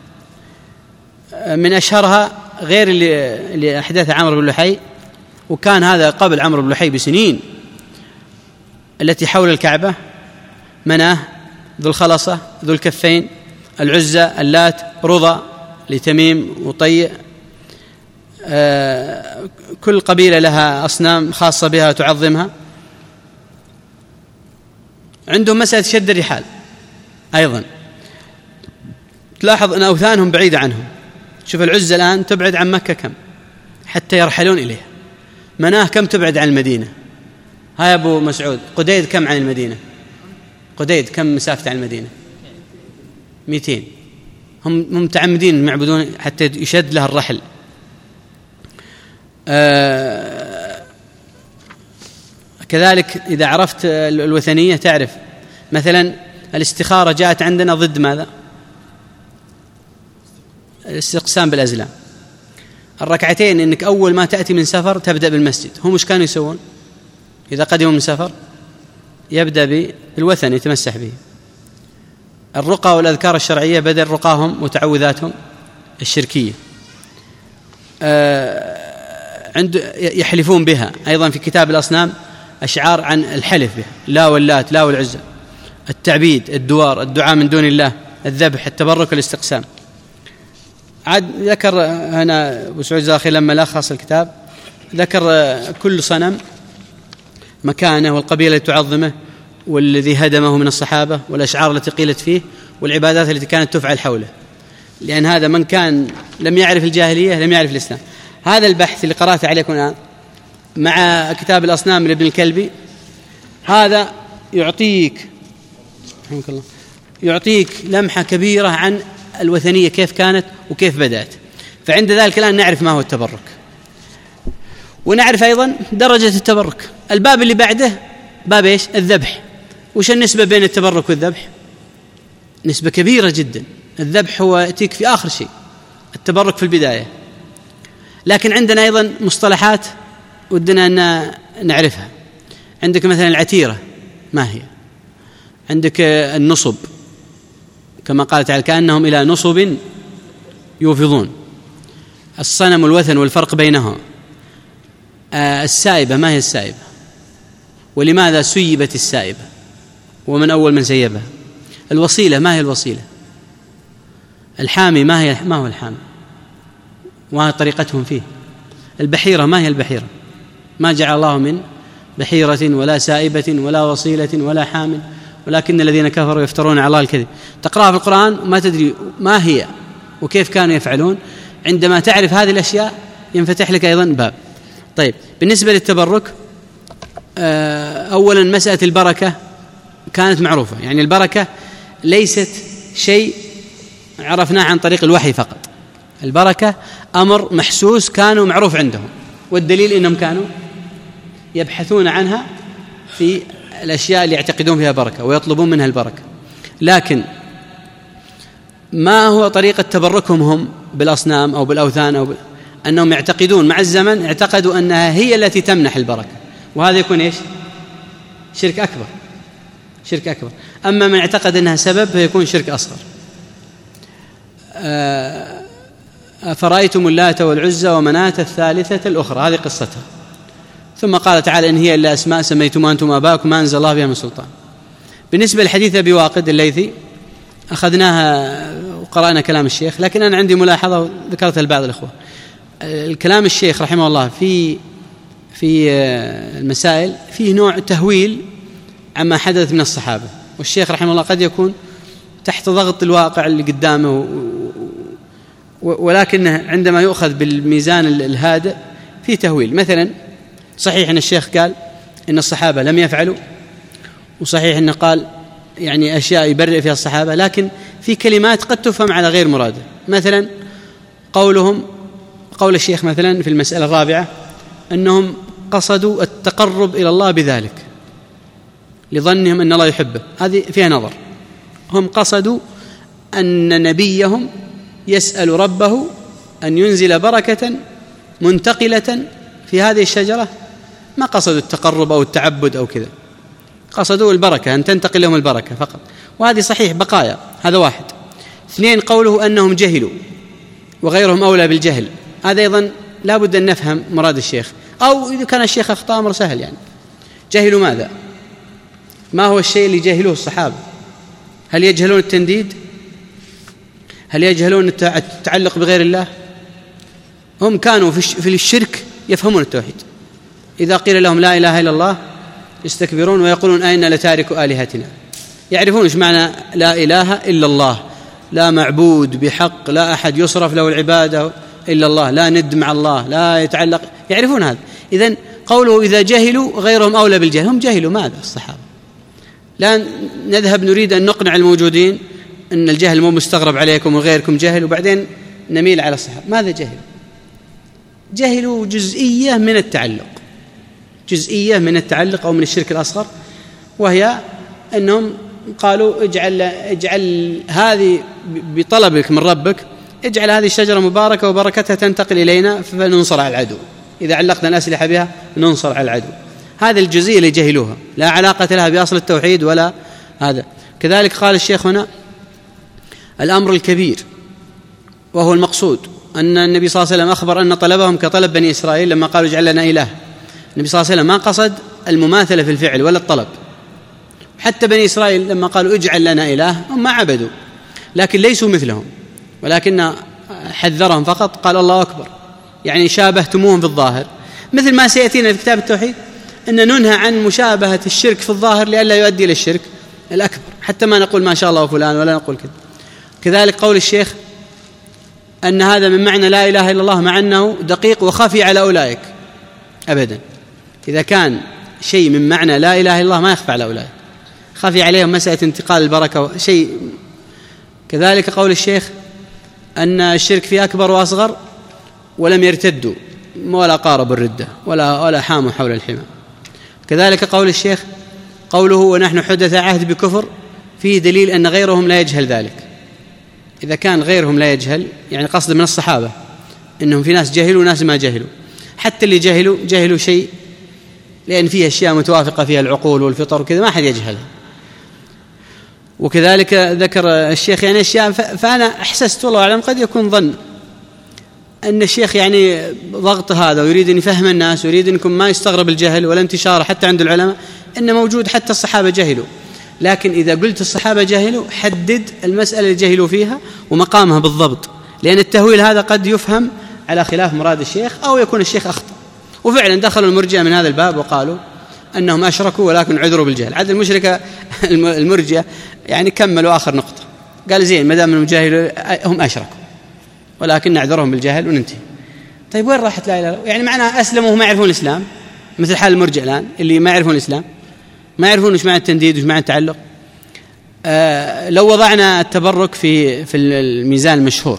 من أشهرها غير اللي, اللي أحدثها عمرو بن لحي، وكان هذا قبل عمرو بن لحي بسنين، التي حول الكعبة: مناه، ذو الخلصة، ذو الكفين، العزى، اللات، رضا لتميم وطيء. آه كل قبيلة لها أصنام خاصة بها تعظمها. عندهم مسألة شد الرحال أيضا، تلاحظ أن أوثانهم بعيدة عنهم. شوف العزى الآن تبعد عن مكة كم حتى يرحلون إليها، مناه كم تبعد عن المدينة. هاي أبو مسعود، قديد كم عن المدينة؟ قديد كم مسافة عن المدينة؟ مئتين. هم متعمدين يعبدون حتى يشد لها الرحل. آه كذلك إذا عرفت الوثنية تعرف مثلا الاستخارة جاءت عندنا ضد ماذا؟ الاستقسام بالأزلام. الركعتين إنك أول ما تأتي من سفر تبدأ بالمسجد، هم مش كانوا يسوون إذا قدموا من سفر؟ يبدأ بالوثن يتمسح به. الرقى والأذكار الشرعية بدل رقاهم وتعوذاتهم الشركية. آه عند يحلفون بها أيضا في كتاب الأصنام أشعار عن الحلف بها، لا واللات لا والعزى، التعبيد، الدوار، الدعاء من دون الله، الذبح، التبرك والاستقسام. عاد ذكر هنا أبو سعود الزاخي لما لخص الكتاب ذكر كل صنم مكانه والقبيلة التي تعظمه والذي هدمه من الصحابة والأشعار التي قيلت فيه والعبادات التي كانت تفعل حوله، لأن هذا من كان لم يعرف الجاهلية لم يعرف الإسلام. هذا البحث اللي قرأته عليكم الآن مع كتاب الأصنام لابن الكلبي هذا يعطيك رحمك الله يعطيك لمحة كبيرة عن الوثنية كيف كانت وكيف بدأت. فعند ذلك الآن نعرف ما هو التبرك، ونعرف أيضا درجة التبرك. الباب اللي بعده باب إيش؟ الذبح. وش النسبة بين التبرك والذبح؟ نسبة كبيرة جدا. الذبح هو يأتيك في آخر شيء، التبرك في البداية. لكن عندنا أيضا مصطلحات ودنا أن نعرفها. عندك مثلا العتيرة، ما هي؟ عندك النصب كما قال تعالى كأنهم إلى نصب يوفضون. الصنم والوثن والفرق بينهم. السائبة، ما هي السائبة؟ ولماذا سيبت السائبة؟ ومن أول من سيبها؟ الوصيلة، ما هي الوصيلة؟ الحامي، ما هي ما هو الحامي؟ وما طريقتهم فيه؟ البحيرة، ما هي البحيرة؟ ما جعل الله من بحيرة ولا سائبة ولا وصيلة ولا حام، ولكن الذين كفروا يفترون على الله الكذب. تقرأها في القرآن وما تدري ما هي وكيف كانوا يفعلون. عندما تعرف هذه الأشياء ينفتح لك أيضا باب. طيب، بالنسبة للتبرك، أولا مسألة البركة كانت معروفة، يعني البركة ليست شيء عرفناه عن طريق الوحي فقط. البركة أمر محسوس كانوا معروف عندهم، والدليل إنهم كانوا يبحثون عنها في الأشياء اللي يعتقدون فيها بركة ويطلبون منها البركة. لكن ما هو طريقة تبركهم هم بالأصنام أو بالأوثان أو ب... أنهم يعتقدون مع الزمن اعتقدوا أنها هي التي تمنح البركة، وهذا يكون إيش؟ شرك أكبر. شرك أكبر. أما من اعتقد أنها سبب فيكون شرك أصغر. أفرأيتم اللات والعزى ومناة الثالثة الأخرى، هذه قصتها. ثم قال تعالى إن هي إلا أسماء سميتم أنتم آباءكم ما أنزل الله بها من سلطان. بالنسبة للحديث أبي واقد الليثي أخذناها وقرأنا كلام الشيخ، لكن أنا عندي ملاحظة ذكرتها لبعض الأخوة. الكلام الشيخ رحمه الله في في المسائل فيه نوع تهويل عما حدث من الصحابة، والشيخ رحمه الله قد يكون تحت ضغط الواقع اللي قدامه، ولكنه عندما يؤخذ بالميزان الهادئ فيه تهويل. مثلا صحيح أن الشيخ قال إن الصحابة لم يفعلوا، وصحيح أنه قال يعني أشياء يبرئ فيها الصحابة، لكن في كلمات قد تفهم على غير مراده. مثلا قولهم قول الشيخ مثلا في المسألة الرابعة أنهم قصدوا التقرب إلى الله بذلك لظنهم أن الله يحبه، هذه فيها نظر. هم قصدوا أن نبيهم يسأل ربه أن ينزل بركة منتقلة في هذه الشجرة، ما قصدوا التقرب أو التعبد أو كذا، قصدوا البركة، أن تنتقل لهم البركة فقط، وهذه صحيح بقايا. هذا واحد. اثنين، قوله أنهم جهلوا وغيرهم أولى بالجهل، هذا أيضا لا بد أن نفهم مراد الشيخ، أو إذا كان الشيخ أخطأ أمر سهل. يعني جهلوا ماذا؟ ما هو الشيء اللي جهلوه الصحابة؟ هل يجهلون التنديد؟ هل يجهلون التعلق بغير الله؟ هم كانوا في الشرك يفهمون التوحيد. إذا قيل لهم لا إله إلا الله يستكبرون ويقولون أين لتارك آلهتنا. يعرفون إيش معنى لا إله إلا الله، لا معبود بحق، لا أحد يصرف له العبادة إلا الله، لا ند مع الله، لا يتعلق، يعرفون هذا. إذن قوله إذا جهلوا غيرهم أولى بالجهل، هم جهلوا ماذا الصحابة؟ لا نذهب نريد أن نقنع الموجودين أن الجهل مو مستغرب عليكم وغيركم جهل، وبعدين نميل على الصحابة. ماذا جهلوا؟ جهلوا جزئية من التعلق، جزئية من التعلق أو من الشرك الأصغر، وهي أنهم قالوا اجعل, اجعل هذه بطلبك من ربك، اجعل هذه الشجرة مباركة وبركتها تنتقل إلينا فننصر على العدو، إذا علقنا الأسلحة بها ننصر على العدو. هذه الجزئية اللي جهلوها لا علاقة لها بأصل التوحيد ولا هذا. كذلك قال الشيخ هنا الأمر الكبير وهو المقصود أن النبي صلى الله عليه وسلم أخبر أن طلبهم كطلب بني إسرائيل لما قالوا اجعل لنا إله. النبي صلى الله عليه وسلم ما قصد المماثلة في الفعل ولا الطلب. حتى بني إسرائيل لما قالوا اجعل لنا إله هم ما عبدوا، لكن ليسوا مثلهم، ولكن حذرهم فقط قال الله أكبر، يعني شابهتموهم في الظاهر، مثل ما سيأتينا في كتاب التوحيد أن ننهى عن مشابهة الشرك في الظاهر لئلا يؤدي إلى الشرك الأكبر، حتى ما نقول ما شاء الله وفلان ولا نقول كذا. كذلك قول الشيخ أن هذا من معنى لا إله إلا الله مع أنه دقيق وخفي على أولئك، أبدا. إذا كان شيء من معنى لا إله إلا الله ما يخفى على أولئك، خفي عليهم مسألة انتقال البركة شيء. كذلك قول الشيخ أن الشرك فيه أكبر وأصغر ولم يرتدوا ولا قاربوا الردة ولا, ولا حاموا حول الحمى. كذلك قول الشيخ قوله ونحن حدث عهد بكفر فيه دليل أن غيرهم لا يجهل ذلك. إذا كان غيرهم لا يجهل يعني قصد من الصحابة إنهم في ناس جهلوا وناس ما جهلوا، حتى اللي جهلوا جهلوا شيء لأن فيه أشياء متوافقة فيها العقول والفطر وكذا ما أحد يجهلها. وكذلك ذكر الشيخ يعني أشياء، فأنا أحسست والله أعلم قد يكون ظن أن الشيخ يعني ضغط هذا ويريد أن يفهم الناس ويريد أنكم ما يستغرب الجهل ولا انتشاره حتى عند العلماء، إن موجود حتى الصحابة جهلوا. لكن إذا قلت الصحابة جهلوا حدد المسألة اللي جهلوا فيها ومقامها بالضبط، لأن التهويل هذا قد يفهم على خلاف مراد الشيخ أو يكون الشيخ أخطأ. وفعلا دخلوا المرجئة من هذا الباب وقالوا أنهم أشركوا ولكن عذروا بالجهل. عاد المشركة المرجئة يعني كملوا آخر نقطة، قال زين ما دام المجاهل هم أشركوا ولكن نعذرهم بالجهل وننتهي. طيب وين راحت لا إله إلا الله؟ يعني معناها أسلموا وهم ما يعرفون الإسلام، مثل حال المرجئة الآن اللي ما يعرفون الإسلام، ما يعرفون وش معنى التنديد وش معنى التعلق. آه لو وضعنا التبرك في في الميزان المشهور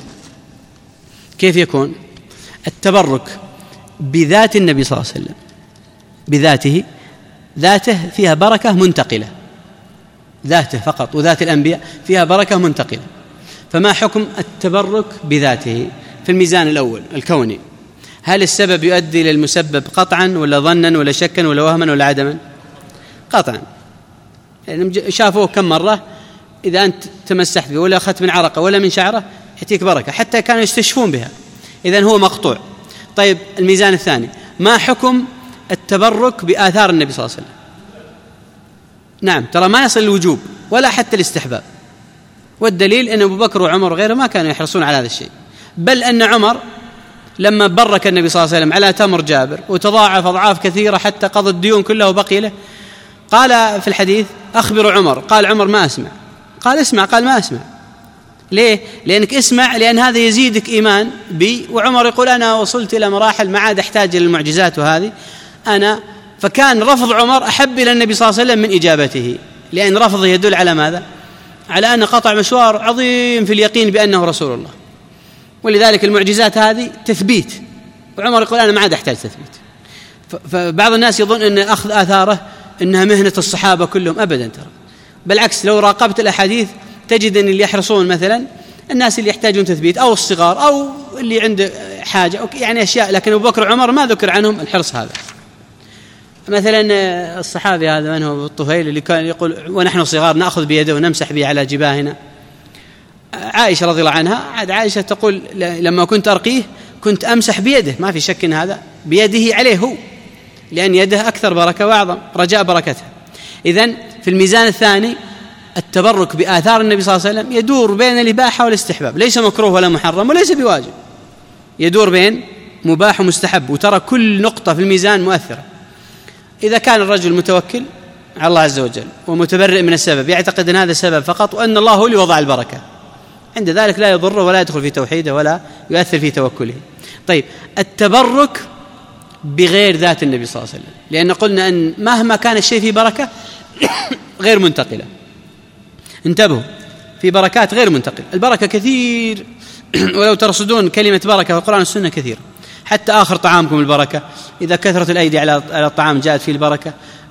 كيف يكون؟ التبرك بذات النبي صلى الله عليه وسلم، بذاته، ذاته فيها بركة منتقلة، ذاته فقط، وذات الأنبياء فيها بركة منتقلة. فما حكم التبرك بذاته في الميزان الأول الكوني؟ هل السبب يؤدي للمسبب قطعا ولا ظنا ولا شكا ولا وهما ولا عدما؟ قطعا. يعني شافوه كم مرة إذا أنت تمسحت به ولا أخذت من عرقه ولا من شعره يأتيك بركة، حتى كانوا يستشفون بها، إذن هو مقطوع. طيب الميزان الثاني، ما حكم التبرك بآثار النبي صلى الله عليه وسلم؟ نعم، ترى ما يصل الوجوب ولا حتى الاستحباب، والدليل أن أبو بكر وعمر وغيره ما كانوا يحرصون على هذا الشيء، بل أن عمر لما برك النبي صلى الله عليه وسلم على تمر جابر وتضاعف أضعاف كثيرة حتى قضى الديون كلها وبقي له، قال في الحديث أخبر عمر، قال عمر ما أسمع، قال اسمع، قال ما أسمع. ليه؟ لأنك اسمع، لأن هذا يزيدك إيمان بي. وعمر يقول أنا وصلت إلى مراحل ما عاد أحتاج إلى المعجزات وهذه أنا. فكان رفض عمر أحب إلى النبي صلى الله عليه وسلم من إجابته، لأن رفضه يدل على ماذا؟ على أن قطع مشوار عظيم في اليقين بأنه رسول الله. ولذلك المعجزات هذه تثبيت، وعمر يقول أنا ما عاد أحتاج تثبيت. فبعض الناس يظن أن أخذ آثاره أنها مهنة الصحابة كلهم، أبدا، ترى بالعكس. لو راقبت الأحاديث تجد أن اللي يحرصون مثلا الناس اللي يحتاجون تثبيت أو الصغار أو اللي عنده حاجة يعني أشياء، لكن أبو بكر وعمر ما ذكر عنهم الحرص هذا. مثلا الصحابي هذا من هو الطفيل اللي كان يقول ونحن صغار نأخذ بيده ونمسح به على جباهنا. عائشة رضي الله عنها، عاد عائشة تقول لما كنت أرقيه كنت أمسح بيده، ما في شك إن هذا بيده عليه هو، لأن يده أكثر بركة وأعظم رجاء بركتها. إذن في الميزان الثاني التبرك بآثار النبي صلى الله عليه وسلم يدور بين الإباحة والاستحباب، ليس مكروه ولا محرم وليس بواجب، يدور بين مباح ومستحب. وترى كل نقطة في الميزان مؤثرة. إذا كان الرجل متوكل على الله عز وجل ومتبرئ من السبب، يعتقد أن هذا السبب فقط وأن الله هو اللي وضع البركة، عند ذلك لا يضر ولا يدخل في توحيده ولا يؤثر في توكله. طيب التبرك بغير ذات النبي صلى الله عليه وسلم، لأن قلنا أن مهما كان الشيء فيه بركة غير منتقلة. انتبهوا، في بركات غير منتقلة، البركة كثير ولو ترصدون كلمة بركة في القرآن والسنة كثير. حتى آخر طعامكم البركة، إذا كثرت الأيدي على الطعام جاءت فيه البركة.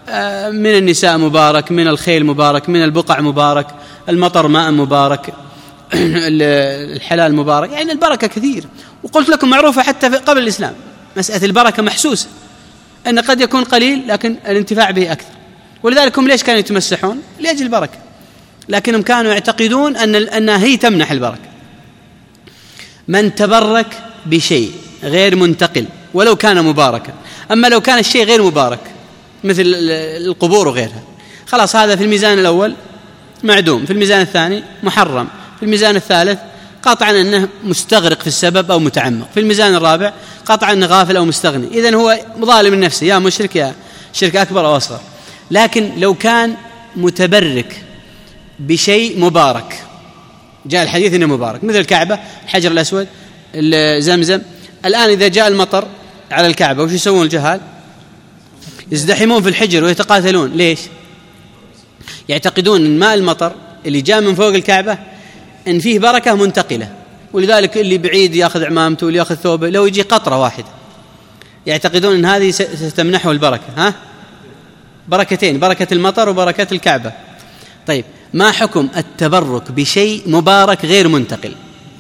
من النساء مبارك، من الخيل مبارك، من البقع مبارك، المطر ماء مبارك، الحلال مبارك، يعني البركة كثير. وقلت لكم معروفة حتى قبل الإسلام، مسألة البركة محسوسة، أن قد يكون قليل لكن الانتفاع به أكثر. ولذلك هم ليش كانوا يتمسحون؟ لأجل البركة، لكنهم كانوا يعتقدون أن أنها هي تمنح البركة. من تبرك بشيء غير منتقل ولو كان مباركا، أما لو كان الشيء غير مبارك مثل القبور وغيرها، خلاص هذا في الميزان الأول معدوم، في الميزان الثاني محرم، في الميزان الثالث قطعا أنه مستغرق في السبب أو متعمق، في الميزان الرابع قطعا أنه غافل أو مستغني، إذن هو ظالم النفس، يا مشرك يا شرك أكبر أو أصغر. لكن لو كان متبرك بشيء مبارك، جاء الحديث إنه مبارك، مثل الكعبة، الحجر الأسود، زمزم. الآن إذا جاء المطر على الكعبة وش يسوون الجهال؟ يزدحمون في الحجر ويتقاتلون. ليش؟ يعتقدون أن ماء المطر اللي جاء من فوق الكعبة إن فيه بركة منتقلة، ولذلك اللي بعيد يأخذ عمامته واللي يأخذ ثوبه، لو يجي قطرة واحدة يعتقدون أن هذه ستمنحه البركة، ها؟ بركتين، بركة المطر وبركة الكعبة. طيب ما حكم التبرك بشيء مبارك غير منتقل؟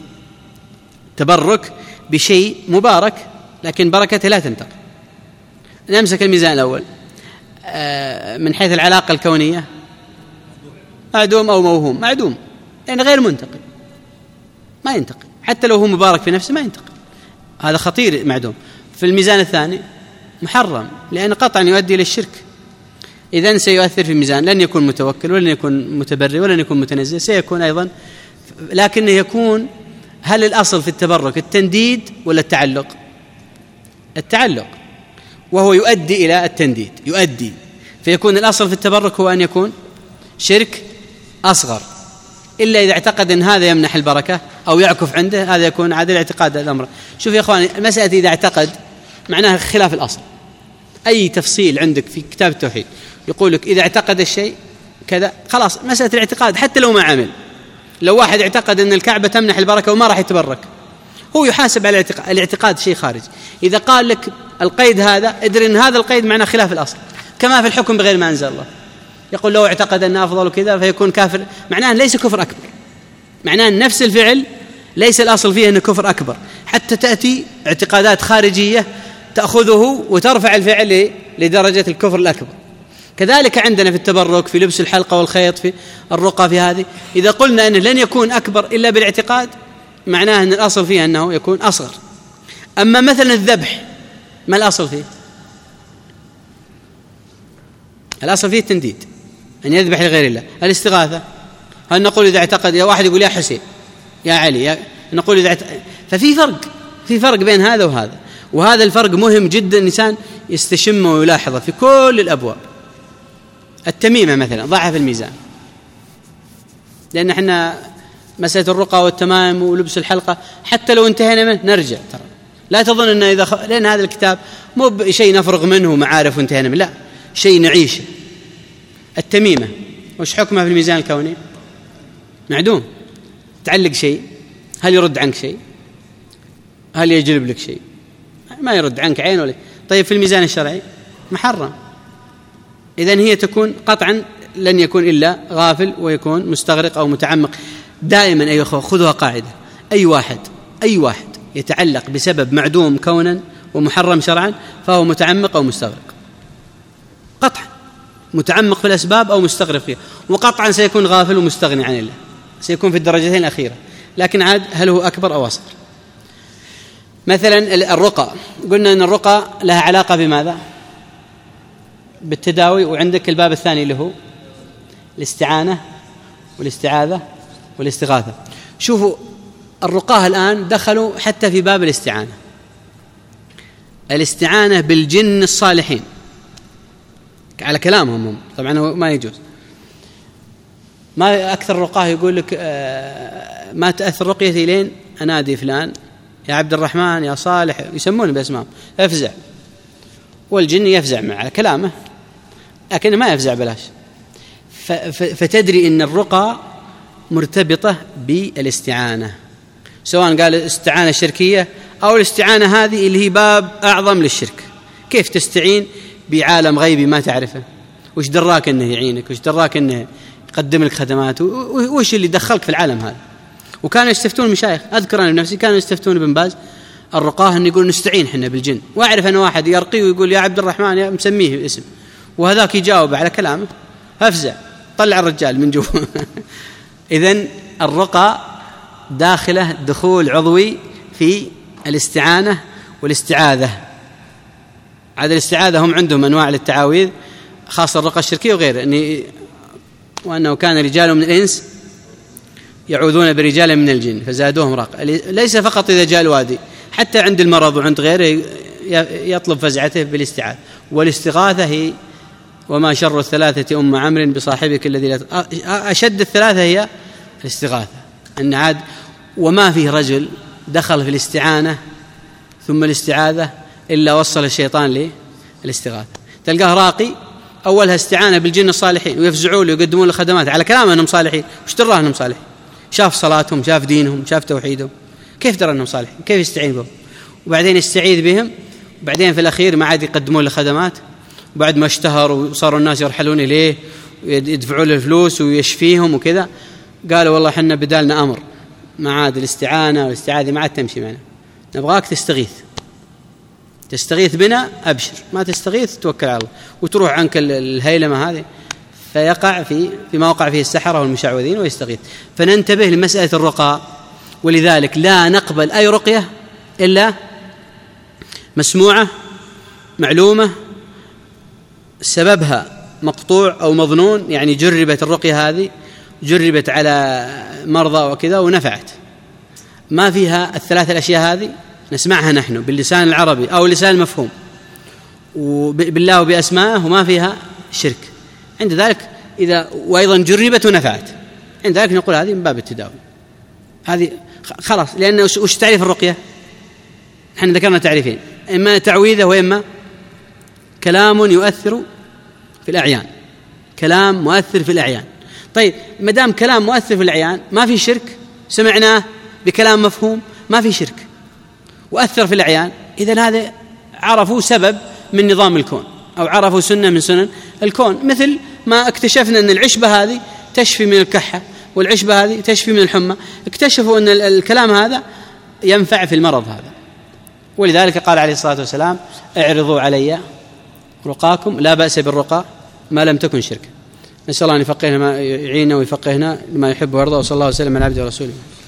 تبرك بشيء مبارك لكن بركته لا تنتقل. نمسك الميزان الأول من حيث العلاقة الكونية، معدوم أو موهوم. معدوم لأن غير منتقل، ما ينتقل، حتى لو هو مبارك في نفسه ما ينتقل، هذا خطير معدوم. في الميزان الثاني محرم لأن قطعا يؤدي إلى الشرك، إذن سيؤثر في الميزان، لن يكون متوكل ولن يكون متبري ولن يكون متنزه، سيكون أيضا. لكن يكون، هل الأصل في التبرك التنديد ولا التعلق؟ التعلق، وهو يؤدي إلى التنديد، يؤدي، فيكون الأصل في التبرك هو أن يكون شرك أصغر، إلا إذا اعتقد أن هذا يمنح البركة أو يعكف عنده، هذا يكون عادل اعتقاد الأمر. شوف يا أخواني، المسألة إذا اعتقد معناها خلاف الأصل. أي تفصيل عندك في كتاب التوحيد يقول لك إذا اعتقد الشيء كذا، خلاص مسألة الاعتقاد حتى لو ما عمل. لو واحد اعتقد أن الكعبة تمنح البركة وما راح يتبرك، هو يحاسب على الاعتقاد. الاعتقاد شيء خارج. إذا قال لك القيد هذا، ادري أن هذا القيد معناه خلاف الأصل، كما في الحكم بغير ما أنزل الله. يقول لو اعتقد أن أفضل كذا فيكون كافر، معناه ليس كفر أكبر، معناه نفس الفعل ليس الأصل فيه أنه كفر أكبر، حتى تأتي اعتقادات خارجية تأخذه وترفع الفعل لدرجة الكفر الأكبر. كذلك عندنا في التبرك، في لبس الحلقة والخيط، في الرقى، في هذه إذا قلنا أنه لن يكون أكبر إلا بالاعتقاد، معناه أن الأصل فيه أنه يكون أصغر. أما مثلا الذبح، ما الأصل فيه؟ الأصل فيه التنديد، أن يذبح لغير الله. الاستغاثة، هل نقول إذا اعتقد، يا واحد يقول يا حسين يا علي يا، نقول إذا اعتقد. ففي فرق، في فرق بين هذا وهذا، وهذا الفرق مهم جدا الإنسان يستشمه ويلاحظه في كل الأبواب. التميمة مثلا ضعها في الميزان، لأن احنا مسألة الرقى والتمائم ولبس الحلقة حتى لو انتهينا منه نرجع، ترى لا تظن أن إذا خ... لأن هذا الكتاب مو شيء نفرغ منه معارف وانتهينا منه، لا، شيء نعيشه. التميمة وش حكمها في الميزان الكوني؟ معدوم. تعلق شيء، هل يرد عنك شيء؟ هل يجلب لك شيء؟ ما يرد عنك عين ولا. طيب في الميزان الشرعي محرم، إذن هي تكون قطعا لن يكون إلا غافل ويكون مستغرق أو متعمق. دائما أيها الأخوة خذوها قاعدة، أي واحد أي واحد يتعلق بسبب معدوم كونا ومحرم شرعا فهو متعمق أو مستغرق، قطعا متعمق في الأسباب أو مستغرق فيها، وقطعا سيكون غافل ومستغني عن الله، سيكون في الدرجتين الأخيرة. لكن عاد هل هو أكبر أو أصغر؟ مثلا الرقى، قلنا أن الرقى لها علاقة بماذا؟ بالتداوي. وعندك الباب الثاني اللي هو الاستعانة والاستعاذة والاستغاثة. شوفوا الرقاه الآن دخلوا حتى في باب الاستعانة، الاستعانة بالجن الصالحين على كلامهم هم، طبعا ما يجوز. ما أكثر الرقاه يقول لك آه ما تأثر رقيتي لين أنادي فلان يا عبد الرحمن يا صالح، يسمونه باسمهم، افزع، والجن يفزع معه على كلامه، لكن ما يفزع بلاش. فتدري أن الرقى مرتبطة بالاستعانة، سواء قال الاستعانة الشركية أو الاستعانة هذه اللي هي باب أعظم للشرك. كيف تستعين بعالم غيبي ما تعرفه؟ وش دراك أنه يعينك؟ وش دراك أنه يقدم لك خدمات؟ وش اللي دخلك في العالم هذا؟ وكانوا يستفتون المشايخ. أذكر أنا بنفسي كانوا يستفتون ابن باز الرقاه أن يقول نستعين حنا بالجن، وأعرف أن واحد يرقي ويقول يا عبد الرحمن يا مسميه اسم، وهذاك يجاوب على كلامه، أفزع طلع الرجال من جوا. إذن الرقى داخله دخول عضوي في الاستعانة والاستعاذة. عاد الاستعاذة هم عندهم أنواع للتعاويذ خاصة الرقى الشركية وغيره، أني وأنه كان رجال من الإنس يعوذون برجال من الجن فزادوهم رقى. ليس فقط إذا جاء الوادي، حتى عند المرض وعند غيره يطلب فزعته بالاستعاذة. والاستغاثة هي وما شر الثلاثة أم عمرو بصاحبك الذي لا أشد الثلاثة هي الاستغاثة. أن عاد وما فيه رجل دخل في الاستعانة ثم الاستعاذة إلا وصل الشيطان للاستغاثة. تلقاه راقي أولها استعانة بالجن الصالحين ويفزعوا له ويقدمون له خدمات على كلام أنهم صالحين. وش دراه أنهم صالحين؟ شاف صلاتهم، شاف دينهم، شاف توحيدهم، كيف درى أنهم صالحين؟ كيف يستعين بهم؟ وبعدين يستعيذ بهم، وبعدين في الأخير ما عاد يقدمون له خدمات، وبعد ما اشتهر وصاروا الناس يرحلون إليه ويدفعوا له الفلوس ويشفيهم وكذا، قالوا والله حنا بدالنا أمر، ما عاد الاستعانة والاستعاذة ما عاد تمشي معنا، نبغاك تستغيث تستغيث بنا أبشر، ما تستغيث توكل على الله وتروح عنك الهيلمة هذه. فيقع في فيما وقع فيه السحرة والمشعوذين ويستغيث. فننتبه لمسألة الرقى، ولذلك لا نقبل أي رقية إلا مسموعة معلومة سببها مقطوع أو مظنون، يعني جربت الرقية هذه جربت على مرضى وكذا ونفعت، ما فيها الثلاث الأشياء هذه نسمعها نحن باللسان العربي أو اللسان المفهوم وبالله وبأسمائه وما فيها شرك، عند ذلك إذا وأيضا جربت ونفعت، عند ذلك نقول هذه من باب التداوي، هذه خلاص. لأن وش تعريف الرقية؟ نحن ذكرنا تعريفين، إما تعويذة وإما كلام يؤثر في الأعيان، كلام مؤثر في الأعيان. طيب ما دام كلام مؤثر في الأعيان ما في شرك، سمعناه بكلام مفهوم ما في شرك وأثر في الأعيان، إذن هذا عرفوا سبب من نظام الكون أو عرفوا سنة من سنن الكون. مثل ما اكتشفنا أن العشبة هذه تشفي من الكحة والعشبة هذه تشفي من الحمى، اكتشفوا أن الكلام هذا ينفع في المرض هذا. ولذلك قال عليه الصلاة والسلام اعرضوا علي رقاكم لا بأس بالرقى ما لم تكن شركا. نسأل الله أن يفقهنا ما يعيننا ويفقهنا لما يحب ويرضى، وصلى الله وسلم على عبده ورسوله.